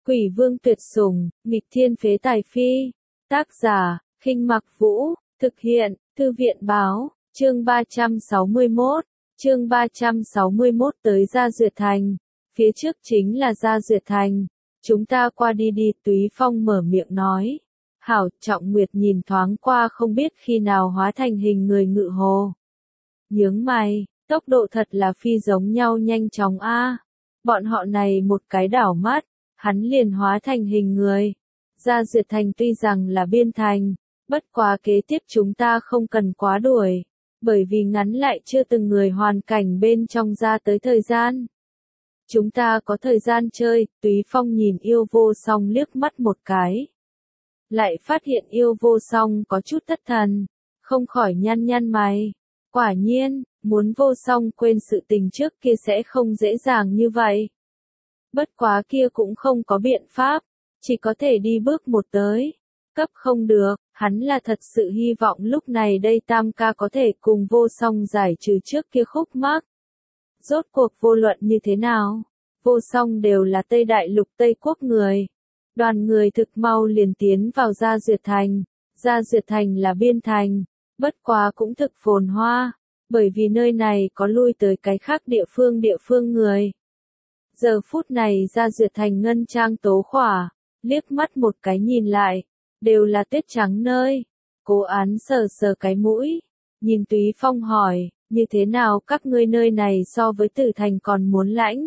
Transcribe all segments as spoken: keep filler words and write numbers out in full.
Quỷ vương tuyệt sủng, nghịch thiên phế tài phi. Tác giả, Khinh Mặc Vũ, thực hiện, Thư viện báo, chương ba trăm sáu mươi mốt, chương ba trăm sáu mươi mốt tới Gia Duyệt Thành. Phía trước chính là Gia Duyệt Thành. Chúng ta qua đi đi, Túy Phong mở miệng nói. Hảo, Trọng Nguyệt nhìn thoáng qua không biết khi nào hóa thành hình người Ngự Hồ. Nhướng mày, tốc độ thật là phi giống nhau nhanh chóng a. Bọn họ này một cái đảo mắt, hắn liền hóa thành hình người. Gia Duyệt Thành tuy rằng là biên thành, bất quá kế tiếp chúng ta không cần quá đuổi, bởi vì ngắn lại chưa từng người hoàn cảnh bên trong ra tới thời gian. Chúng ta có thời gian chơi, Túy Phong nhìn Yêu Vô Song liếc mắt một cái. Lại phát hiện Yêu Vô Song có chút thất thần, không khỏi nhăn nhăn mày. Quả nhiên, muốn Vô Song quên sự tình trước kia sẽ không dễ dàng như vậy. Bất quá kia cũng không có biện pháp, chỉ có thể đi bước một tới. Cấp không được, hắn là thật sự hy vọng lúc này đây Tam ca có thể cùng Vô Song giải trừ trước kia khúc mắc. Rốt cuộc vô luận như thế nào, Vô Song đều là Tây Đại Lục Tây Quốc người. Đoàn người thực mau liền tiến vào Gia Duyệt Thành. Gia Duyệt Thành là biên thành, bất quá cũng thực phồn hoa, bởi vì nơi này có lui tới cái khác địa phương địa phương người. Giờ phút này Gia Duyệt Thành ngân trang tố khỏa, liếc mắt một cái nhìn lại, đều là tuyết trắng nơi. Cố Án sờ sờ cái mũi, nhìn Túy Phong hỏi, như thế nào các ngươi nơi này so với Tử Thành còn muốn lãnh?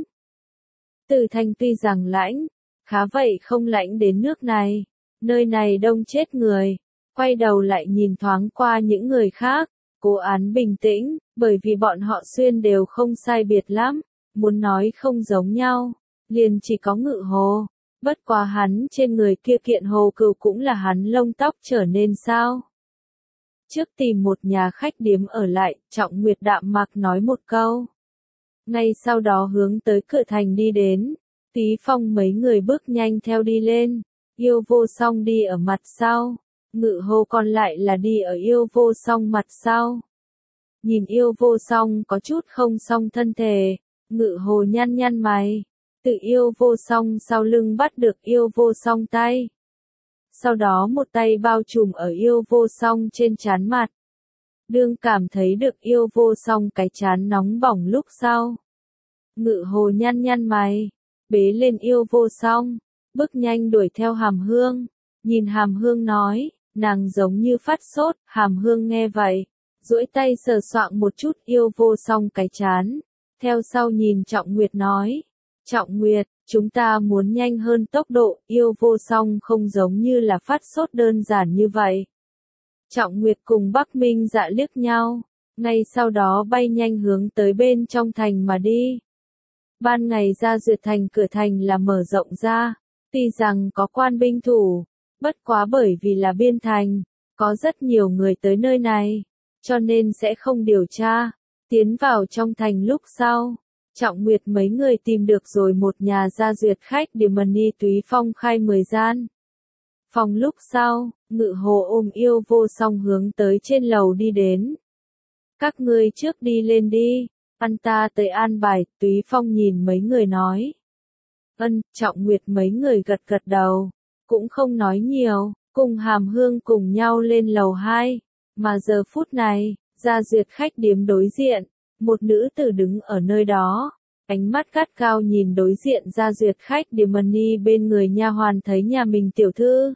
Tử Thành tuy rằng lãnh, khá vậy không lãnh đến nước này, nơi này đông chết người. Quay đầu lại nhìn thoáng qua những người khác, Cố Án bình tĩnh, bởi vì bọn họ xuyên đều không sai biệt lắm, muốn nói không giống nhau, liền chỉ có Ngự Hồ. Bất quá hắn trên người kia kiện hồ cừu cũng là hắn lông tóc trở nên sao. Trước tìm một nhà khách điếm ở lại, Trọng Nguyệt đạm mạc nói một câu. Ngay sau đó hướng tới cửa thành đi đến, Túy Phong mấy người bước nhanh theo đi lên, Yêu Vô Song đi ở mặt sau, Ngự Hồ còn lại là đi ở Yêu Vô Song mặt sau. Nhìn Yêu Vô Song có chút không song thân thể, Ngự Hồ nhăn nhăn mày. Tự Yêu Vô Song sau lưng bắt được Yêu Vô Song tay. Sau đó một tay bao trùm ở Yêu Vô Song trên trán mặt. Đương cảm thấy được Yêu Vô Song cái trán nóng bỏng lúc sau. Ngự Hồ nhăn nhăn mày, bế lên Yêu Vô Song, bước nhanh đuổi theo Hàm Hương. Nhìn Hàm Hương nói, nàng giống như phát sốt. Hàm Hương nghe vậy, duỗi tay sờ soạng một chút Yêu Vô Song cái trán. Theo sau nhìn Trọng Nguyệt nói. Trọng Nguyệt, chúng ta muốn nhanh hơn tốc độ, Yêu Vô Song không giống như là phát sốt đơn giản như vậy. Trọng Nguyệt cùng Bắc Minh Dạ liếc nhau, ngay sau đó bay nhanh hướng tới bên trong thành mà đi. Ban ngày Gia Duyệt Thành cửa thành là mở rộng ra, tuy rằng có quan binh thủ, bất quá bởi vì là biên thành, có rất nhiều người tới nơi này, cho nên sẽ không điều tra. Tiến vào trong thành lúc sau. Trọng Nguyệt mấy người tìm được rồi một nhà Gia Duyệt khách điểm Money Túy Phong khai mười gian. Phòng lúc sau, Ngự Hồ ôm Yêu Vô Song hướng tới trên lầu đi đến. Các ngươi trước đi lên đi, ăn ta tới an bài, Túy Phong nhìn mấy người nói. Ân, Trọng Nguyệt mấy người gật gật đầu, cũng không nói nhiều, cùng Hàm Hương cùng nhau lên lầu hai, mà giờ phút này, Gia Duyệt khách điếm đối diện. Một nữ tử đứng ở nơi đó, ánh mắt gắt cao nhìn đối diện Gia Duyệt khách điếm Money bên người nha hoàn thấy nhà mình tiểu thư.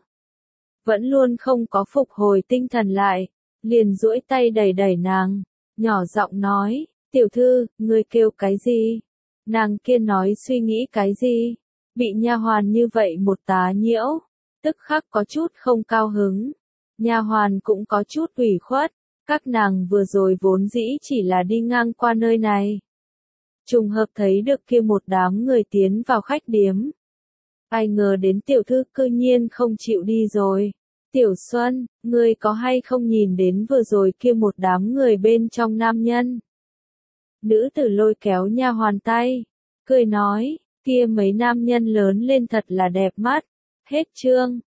Vẫn luôn không có phục hồi tinh thần lại, liền duỗi tay đẩy đẩy nàng, nhỏ giọng nói, tiểu thư, ngươi kêu cái gì? Nàng kia nói suy nghĩ cái gì? Bị nha hoàn như vậy một tá nhiễu, tức khắc có chút không cao hứng. Nha hoàn cũng có chút ủy khuất. Các nàng vừa rồi vốn dĩ chỉ là đi ngang qua nơi này. Trùng hợp thấy được kia một đám người tiến vào khách điếm. Ai ngờ đến tiểu thư cư nhiên không chịu đi rồi. Tiểu Xuân, ngươi có hay không nhìn đến vừa rồi kia một đám người bên trong nam nhân? Nữ tử lôi kéo nha hoàn tay, cười nói, kia mấy nam nhân lớn lên thật là đẹp mắt. Hết chương.